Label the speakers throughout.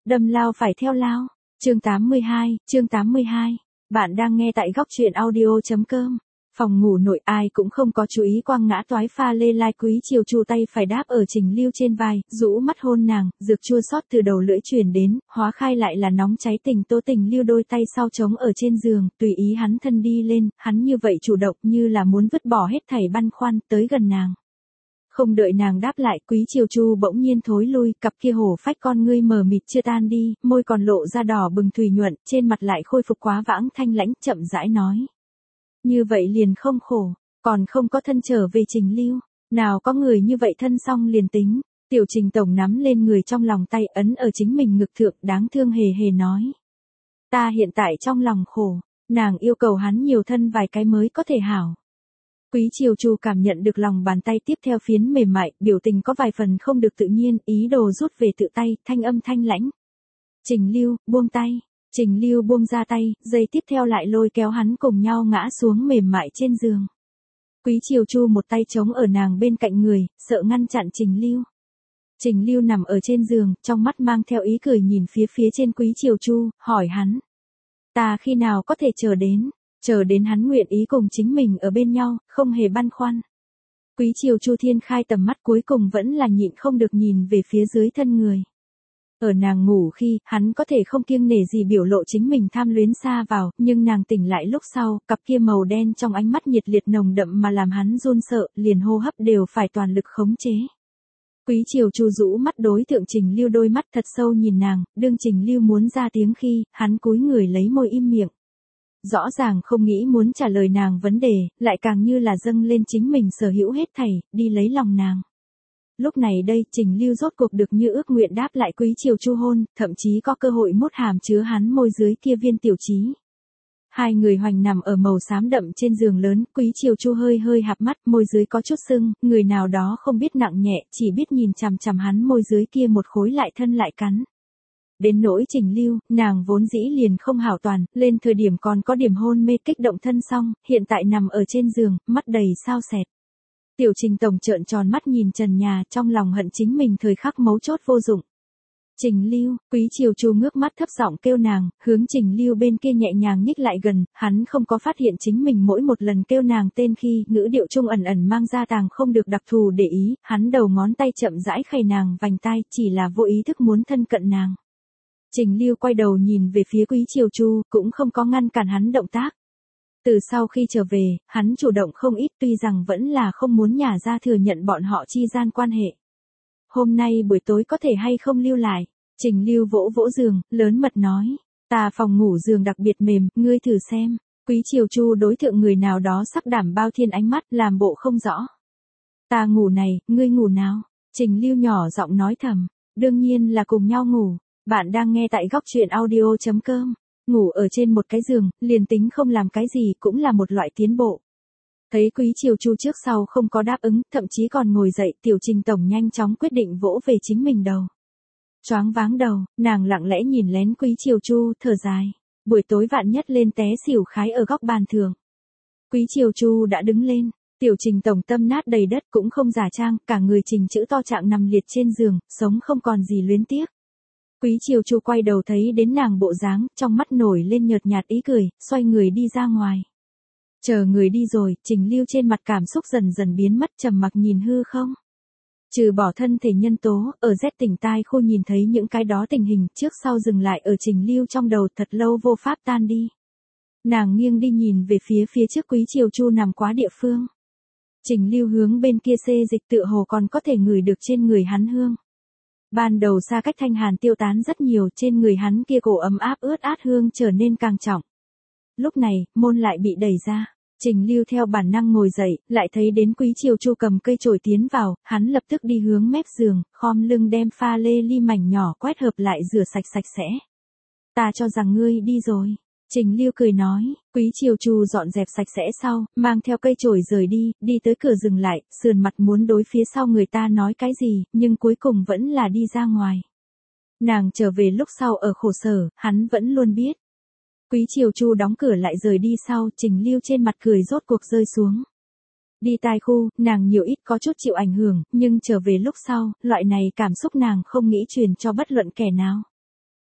Speaker 1: Đâm lao phải theo lao. Chương 82. Bạn đang nghe tại góc truyện audio.com. Phòng ngủ nội ai cũng không có chú ý quăng ngã toái pha lê lai Quý Chiều Chu tay phải đáp ở Trình Lưu trên vai, rũ mắt hôn nàng, dược chua xót từ đầu lưỡi truyền đến, hóa khai lại là nóng cháy tình tố. Tình Lưu đôi tay sau trống ở trên giường, tùy ý hắn thân đi lên, hắn như vậy chủ động như là muốn vứt bỏ hết thảy băn khoăn, tới gần nàng. Không đợi nàng đáp lại, Quý Chiều Chu bỗng nhiên thối lui, cặp kia hổ phách con ngươi mờ mịt chưa tan đi, môi còn lộ ra đỏ bừng thùy nhuận, trên mặt lại khôi phục quá vãng thanh lãnh, chậm rãi nói. Như vậy liền không khổ, còn không có thân trở về Trình Lưu, nào có người như vậy thân xong liền tính. Tiểu Trình tổng nắm lên người trong lòng tay ấn ở chính mình ngực thượng, đáng thương hề hề nói. Ta hiện tại trong lòng khổ, nàng yêu cầu hắn nhiều thân vài cái mới có thể hảo. Quý Chiều Chu cảm nhận được lòng bàn tay tiếp theo phiến mềm mại, biểu tình có vài phần không được tự nhiên, ý đồ rút về tự tay, thanh âm thanh lãnh. Trình Lưu, buông tay. Trình Lưu buông ra tay, giây tiếp theo lại lôi kéo hắn cùng nhau ngã xuống mềm mại trên giường. Quý Chiều Chu một tay chống ở nàng bên cạnh người, sợ ngăn chặn Trình Lưu. Trình Lưu nằm ở trên giường, trong mắt mang theo ý cười nhìn phía trên Quý Chiều Chu, hỏi hắn. Ta khi nào có thể chờ đến hắn nguyện ý cùng chính mình ở bên nhau, không hề băn khoăn. Quý Chiều Chu thiên khai tầm mắt cuối cùng vẫn là nhịn không được nhìn về phía dưới thân người. Ở nàng ngủ khi, hắn có thể không kiêng nể gì biểu lộ chính mình tham luyến xa vào, nhưng nàng tỉnh lại lúc sau, cặp kia màu đen trong ánh mắt nhiệt liệt nồng đậm mà làm hắn run sợ, liền hô hấp đều phải toàn lực khống chế. Quý Chiều Chu rũ mắt đối tượng Trình Lưu đôi mắt thật sâu nhìn nàng, đương Trình Lưu muốn ra tiếng khi, hắn cúi người lấy môi im miệng. Rõ ràng không nghĩ muốn trả lời nàng vấn đề, lại càng như là dâng lên chính mình sở hữu hết thảy, đi lấy lòng nàng. Lúc này đây, Trình Lưu rốt cuộc được như ước nguyện đáp lại Quý Chiều Chu hôn, thậm chí có cơ hội mút hàm chứa hắn môi dưới kia viên tiểu trí. Hai người hoành nằm ở màu xám đậm trên giường lớn, Quý Chiều Chu hơi hạp mắt, môi dưới có chút sưng, người nào đó không biết nặng nhẹ, chỉ biết nhìn chằm chằm hắn môi dưới kia một khối lại thân lại cắn. Đến nỗi Trình Lưu, nàng vốn dĩ liền không hảo toàn, lên thời điểm còn có điểm hôn mê kích động thân xong, hiện tại nằm ở trên giường, mắt đầy sao sẹt. Tiểu Trình tổng trợn tròn mắt nhìn trần nhà, trong lòng hận chính mình thời khắc mấu chốt vô dụng. Trình Lưu, Quý Chiều Chu ngước mắt thấp giọng kêu nàng, hướng Trình Lưu bên kia nhẹ nhàng nhích lại gần, hắn không có phát hiện chính mình mỗi một lần kêu nàng tên khi, ngữ điệu trung ẩn ẩn mang ra tàng không được đặc thù để ý, hắn đầu ngón tay chậm rãi khày nàng vành tai, chỉ là vô ý thức muốn thân cận nàng. Trình Lưu quay đầu nhìn về phía Quý Chiều Chu, cũng không có ngăn cản hắn động tác. Từ sau khi trở về, hắn chủ động không ít, tuy rằng vẫn là không muốn nhả ra thừa nhận bọn họ chi gian quan hệ. Hôm nay buổi tối có thể hay không lưu lại? Trình Lưu vỗ vỗ giường, lớn mật nói. Ta phòng ngủ giường đặc biệt mềm, ngươi thử xem. Quý Chiều Chu đối thượng người nào đó sắc đảm bao thiên ánh mắt, làm bộ không rõ. Ta ngủ này, ngươi ngủ nào? Trình Lưu nhỏ giọng nói thầm. Đương nhiên là cùng nhau ngủ. Bạn đang nghe tại góc truyện audio.com. Ngủ ở trên một cái giường, liền tính không làm cái gì cũng là một loại tiến bộ. Thấy Quý Chiều Chu trước sau không có đáp ứng, thậm chí còn ngồi dậy, Tiểu Trình tổng nhanh chóng quyết định vỗ về chính mình đầu. Choáng váng đầu, nàng lặng lẽ nhìn lén Quý Chiều Chu, thở dài. Buổi tối vạn nhất lên té xỉu khái ở góc bàn thường. Quý Chiều Chu đã đứng lên, Tiểu Trình tổng tâm nát đầy đất cũng không giả trang, cả người Trình chữ to trạng nằm liệt trên giường, sống không còn gì luyến tiếc. Quý Chiều Chu quay đầu thấy đến nàng bộ dáng, trong mắt nổi lên nhợt nhạt ý cười, xoay người đi ra ngoài. Chờ người đi rồi, Trình Lưu trên mặt cảm xúc dần dần biến mất, trầm mặc nhìn hư không. Trừ bỏ thân thể nhân tố, ở Z tỉnh tai khu nhìn thấy những cái đó tình hình, trước sau dừng lại ở Trình Lưu trong đầu thật lâu vô pháp tan đi. Nàng nghiêng đi nhìn về phía trước Quý Chiều Chu nằm quá địa phương. Trình Lưu hướng bên kia xê dịch tựa hồ còn có thể ngửi được trên người hắn hương. Ban đầu xa cách thanh hàn tiêu tán rất nhiều, trên người hắn kia cổ ấm áp ướt át hương trở nên càng trọng. Lúc này, môn lại bị đẩy ra. Trình Lưu theo bản năng ngồi dậy, lại thấy đến Quý Chiều Chu cầm cây chổi tiến vào, hắn lập tức đi hướng mép giường, khom lưng đem pha lê ly mảnh nhỏ quét hợp lại rửa sạch sẽ. Ta cho rằng ngươi đi rồi. Trình Lưu cười nói, Quý Chiều Chu dọn dẹp sạch sẽ sau, mang theo cây chổi rời đi tới cửa dừng lại, sườn mặt muốn đối phía sau người ta nói cái gì, nhưng cuối cùng vẫn là đi ra ngoài. Nàng trở về lúc sau ở khổ sở, hắn vẫn luôn biết. Quý Chiều Chu đóng cửa lại rời đi sau, Trình Lưu trên mặt cười rốt cuộc rơi xuống. Đi tai khu, nàng nhiều ít có chút chịu ảnh hưởng, nhưng trở về lúc sau, loại này cảm xúc nàng không nghĩ truyền cho bất luận kẻ nào.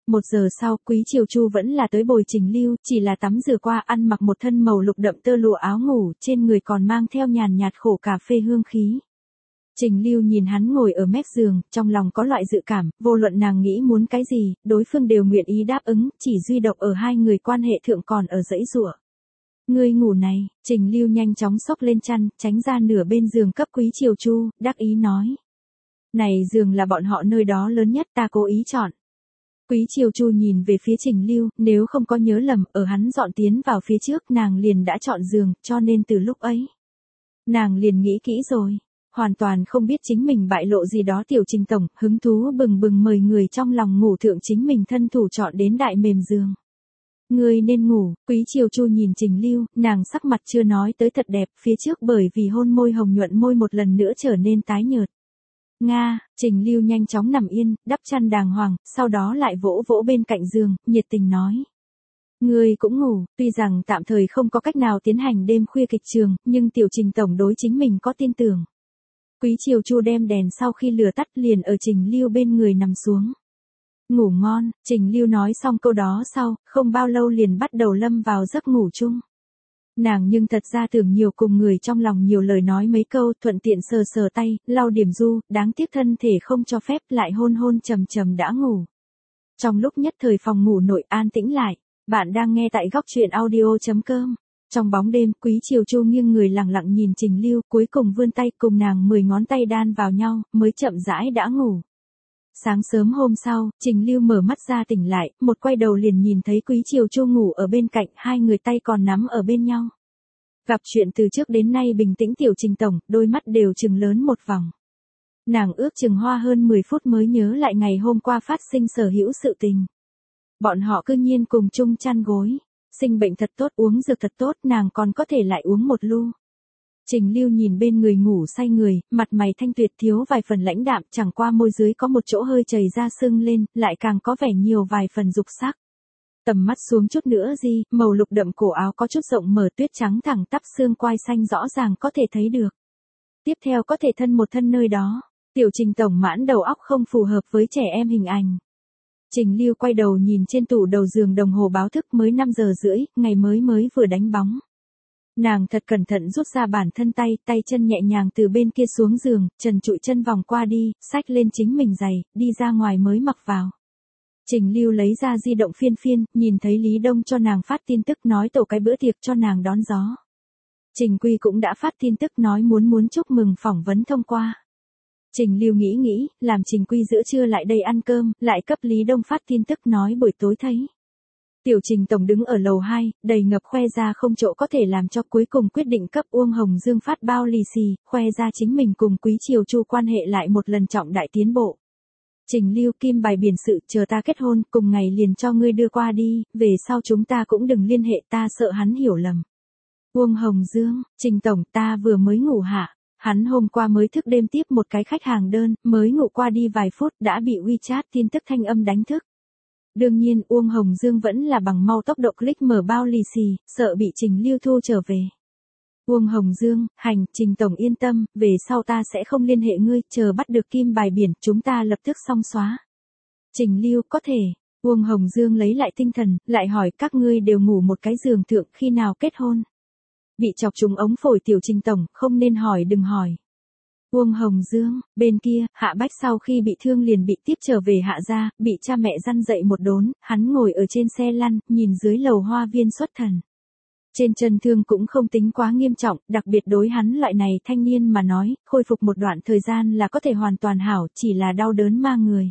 Speaker 1: 1 giờ sau, Quý Triều Chu vẫn là tới bồi Trình Lưu, chỉ là tắm rửa qua ăn mặc một thân màu lục đậm tơ lụa áo ngủ, trên người còn mang theo nhàn nhạt khổ cà phê hương khí. Trình Lưu nhìn hắn ngồi ở mép giường, trong lòng có loại dự cảm, vô luận nàng nghĩ muốn cái gì, đối phương đều nguyện ý đáp ứng, chỉ duy độc ở hai người quan hệ thượng còn ở giãy giụa. Ngươi ngủ này, Trình Lưu nhanh chóng xốc lên chăn, tránh ra nửa bên giường cấp Quý Triều Chu, đắc ý nói. Này giường là bọn họ nơi đó lớn nhất, ta cố ý chọn. Quý Triều Chu nhìn về phía Trình Lưu, nếu không có nhớ lầm, ở hắn dọn tiến vào phía trước nàng liền đã chọn giường, cho nên từ lúc ấy. Nàng liền nghĩ kỹ rồi, hoàn toàn không biết chính mình bại lộ gì đó. Tiểu Trình tổng, hứng thú bừng bừng mời người trong lòng ngủ thượng chính mình thân thủ chọn đến đại mềm giường. Ngươi nên ngủ. Quý Triều Chu nhìn Trình Lưu, nàng sắc mặt chưa nói tới thật đẹp, phía trước bởi vì hôn môi hồng nhuận môi một lần nữa trở nên tái nhợt. Nga, Trình Lưu nhanh chóng nằm yên, đắp chăn đàng hoàng, sau đó lại vỗ vỗ bên cạnh giường, nhiệt tình nói. Ngươi cũng ngủ, tuy rằng tạm thời không có cách nào tiến hành đêm khuya kịch trường, nhưng Tiểu Trình tổng đối chính mình có tin tưởng. Quý Triều Chu đem đèn sau khi lửa tắt liền ở Trình Lưu bên người nằm xuống. Ngủ ngon, Trình Lưu nói xong câu đó sau, không bao lâu liền bắt đầu lâm vào giấc ngủ chung. Nàng nhưng thật ra tưởng nhiều cùng người trong lòng nhiều lời nói mấy câu, thuận tiện sờ sờ tay, lau điểm du, đáng tiếc thân thể không cho phép, lại hôn hôn trầm trầm đã ngủ. Trong lúc nhất thời phòng ngủ nội an tĩnh lại, bạn đang nghe tại góc truyện audio.com. Trong bóng đêm, Quý Triều Chu nghiêng người lặng lặng nhìn Trình Lưu, cuối cùng vươn tay cùng nàng 10 ngón tay đan vào nhau, mới chậm rãi đã ngủ. Sáng sớm hôm sau, Trình Lưu mở mắt ra tỉnh lại, một quay đầu liền nhìn thấy Quý Triều Chu ngủ ở bên cạnh, hai người tay còn nắm ở bên nhau. Gặp chuyện từ trước đến nay bình tĩnh Tiểu Trình tổng, đôi mắt đều trừng lớn một vòng. Nàng ước chừng hoa hơn 10 phút mới nhớ lại ngày hôm qua phát sinh sở hữu sự tình. Bọn họ cư nhiên cùng chung chăn gối. Sinh bệnh thật tốt, uống dược thật tốt, nàng còn có thể lại uống một lu. Trình Lưu nhìn bên người ngủ say người, mặt mày thanh tuyệt thiếu vài phần lãnh đạm, chẳng qua môi dưới có một chỗ hơi chảy ra sưng lên, lại càng có vẻ nhiều vài phần dục sắc. Tầm mắt xuống chút nữa gì, màu lục đậm cổ áo có chút rộng mở, tuyết trắng thẳng tắp, xương quai xanh rõ ràng có thể thấy được. Tiếp theo có thể thân một thân nơi đó. Tiểu Trình tổng mãn đầu óc không phù hợp với trẻ em hình ảnh. Trình Lưu quay đầu nhìn trên tủ đầu giường đồng hồ báo thức, mới 5 giờ rưỡi, ngày mới vừa đánh bóng. Nàng thật cẩn thận rút ra bản thân tay chân nhẹ nhàng từ bên kia xuống giường, trần trụi chân vòng qua đi, xách lên chính mình giày, đi ra ngoài mới mặc vào. Trình Lưu lấy ra di động phiên, nhìn thấy Lý Đông cho nàng phát tin tức nói tổ cái bữa tiệc cho nàng đón gió. Trình Quy cũng đã phát tin tức nói muốn chúc mừng phỏng vấn thông qua. Trình Lưu nghĩ, làm Trình Quy giữa trưa lại đây ăn cơm, lại cấp Lý Đông phát tin tức nói buổi tối thấy. Tiểu Trình tổng đứng ở lầu 2, đầy ngập khoe ra không chỗ có thể làm cho, cuối cùng quyết định cấp Uông Hồng Dương phát bao lì xì, khoe ra chính mình cùng Quý Triều Chu quan hệ lại một lần trọng đại tiến bộ. Trình Lưu, kim bài biển sự, chờ ta kết hôn, cùng ngày liền cho ngươi đưa qua đi, về sau chúng ta cũng đừng liên hệ, ta sợ hắn hiểu lầm. Uông Hồng Dương, Trình tổng, ta vừa mới ngủ hạ. Hắn hôm qua mới thức đêm tiếp một cái khách hàng đơn, mới ngủ qua đi vài phút đã bị WeChat tin tức thanh âm đánh thức. Đương nhiên, Uông Hồng Dương vẫn là bằng mau tốc độ click mở bao lì xì, sợ bị Trình Lưu thu trở về. Uông Hồng Dương, hành, Trình tổng yên tâm, về sau ta sẽ không liên hệ ngươi, chờ bắt được kim bài biển, chúng ta lập tức xong xóa. Trình Lưu, có thể. Uông Hồng Dương lấy lại tinh thần, lại hỏi các ngươi đều ngủ một cái giường thượng, khi nào kết hôn? Bị chọc trúng ống phổi Tiểu Trình tổng, không nên hỏi đừng hỏi. Uông Hồng Dương, bên kia, Hạ Bách sau khi bị thương liền bị tiếp trở về Hạ gia, bị cha mẹ răn dậy một đốn, hắn ngồi ở trên xe lăn, nhìn dưới lầu hoa viên xuất thần. Trên chân thương cũng không tính quá nghiêm trọng, đặc biệt đối hắn loại này thanh niên mà nói, khôi phục một đoạn thời gian là có thể hoàn toàn hảo, chỉ là đau đớn ma người.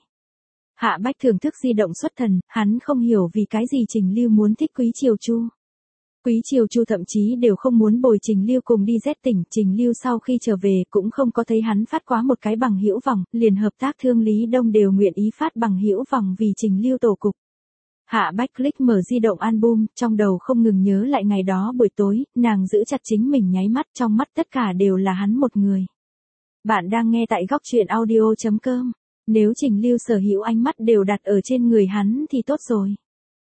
Speaker 1: Hạ Bách thưởng thức di động xuất thần, hắn không hiểu vì cái gì Trình Lưu muốn thích Quý Triều Chu. Quý Triều Chu thậm chí đều không muốn bồi Trình Lưu cùng đi Z tỉnh, Trình Lưu sau khi trở về cũng không có thấy hắn phát quá một cái bằng hữu vòng, liền hợp tác thương Lý Đông đều nguyện ý phát bằng hữu vòng vì Trình Lưu tổ cục. Hạ Bách click mở di động album, trong đầu không ngừng nhớ lại ngày đó buổi tối, nàng giữ chặt chính mình nháy mắt, trong mắt tất cả đều là hắn một người. Bạn đang nghe tại góc truyện audio.com. Nếu Trình Lưu sở hữu ánh mắt đều đặt ở trên người hắn thì tốt rồi.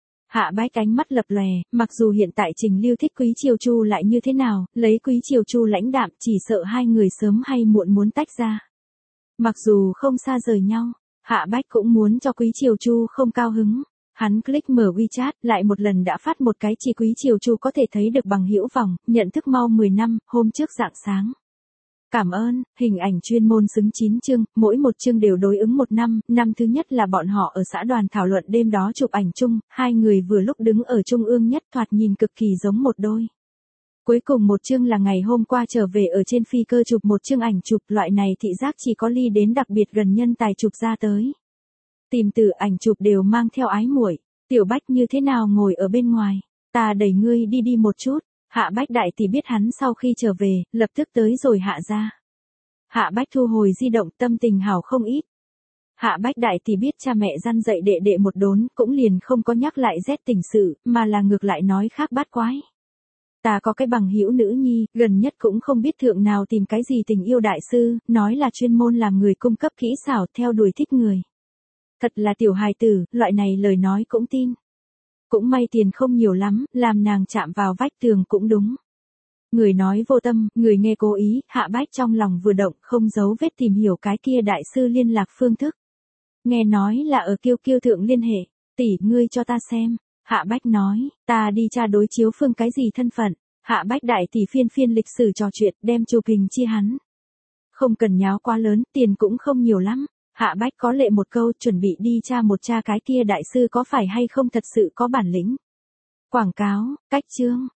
Speaker 1: Hạ Bách ánh mắt lập lòe, mặc dù hiện tại Trình Lưu thích Quý Triều Chu lại như thế nào, lấy Quý Triều Chu lãnh đạm, chỉ sợ hai người sớm hay muộn muốn tách ra. Mặc dù không xa rời nhau, Hạ Bách cũng muốn cho Quý Triều Chu không cao hứng. Hắn click mở WeChat, lại một lần đã phát một cái chi quý chiều chu có thể thấy được bằng hữu vòng, nhận thức mau 10 năm, hôm trước rạng sáng. Cảm ơn, hình ảnh chuyên môn xứng 9 chương, mỗi một chương đều đối ứng một năm, năm thứ nhất là bọn họ ở xã đoàn thảo luận đêm đó chụp ảnh chung, hai người vừa lúc đứng ở trung ương nhất thoạt nhìn cực kỳ giống một đôi. Cuối cùng một chương là ngày hôm qua trở về ở trên phi cơ chụp một chương ảnh chụp, loại này thị giác chỉ có ly đến đặc biệt gần nhân tài chụp ra tới. Tìm từ ảnh chụp đều mang theo ái muội, Tiểu Bách như thế nào ngồi ở bên ngoài, ta đẩy ngươi đi một chút. Hạ Bách đại tỷ biết hắn sau khi trở về, lập tức tới rồi hạ ra. Hạ Bách thu hồi di động, tâm tình hảo không ít. Hạ Bách đại tỷ biết cha mẹ răn dạy đệ đệ một đốn, cũng liền không có nhắc lại rét tình sự, mà là ngược lại nói khác bát quái. Ta có cái bằng hữu nữ nhi, gần nhất cũng không biết thượng nào tìm cái gì tình yêu đại sư, nói là chuyên môn làm người cung cấp kỹ xảo theo đuổi thích người. Thật là tiểu hài tử, loại này lời nói cũng tin. Cũng may tiền không nhiều lắm, làm nàng chạm vào vách tường cũng đúng. Người nói vô tâm, người nghe cố ý, Hạ Bách trong lòng vừa động, không giấu vết tìm hiểu cái kia đại sư liên lạc phương thức. Nghe nói là ở Kiêu Kiêu thượng liên hệ, tỷ ngươi cho ta xem. Hạ Bách nói, ta đi tra đối chiếu phương cái gì thân phận. Hạ Bách đại tỷ phiên lịch sử trò chuyện, đem chụp hình chia hắn. Không cần nháo quá lớn, tiền cũng không nhiều lắm. Hạ Bách có lệ một câu, chuẩn bị đi tra cái kia đại sư có phải hay không thật sự có bản lĩnh. Quảng cáo, cách chương.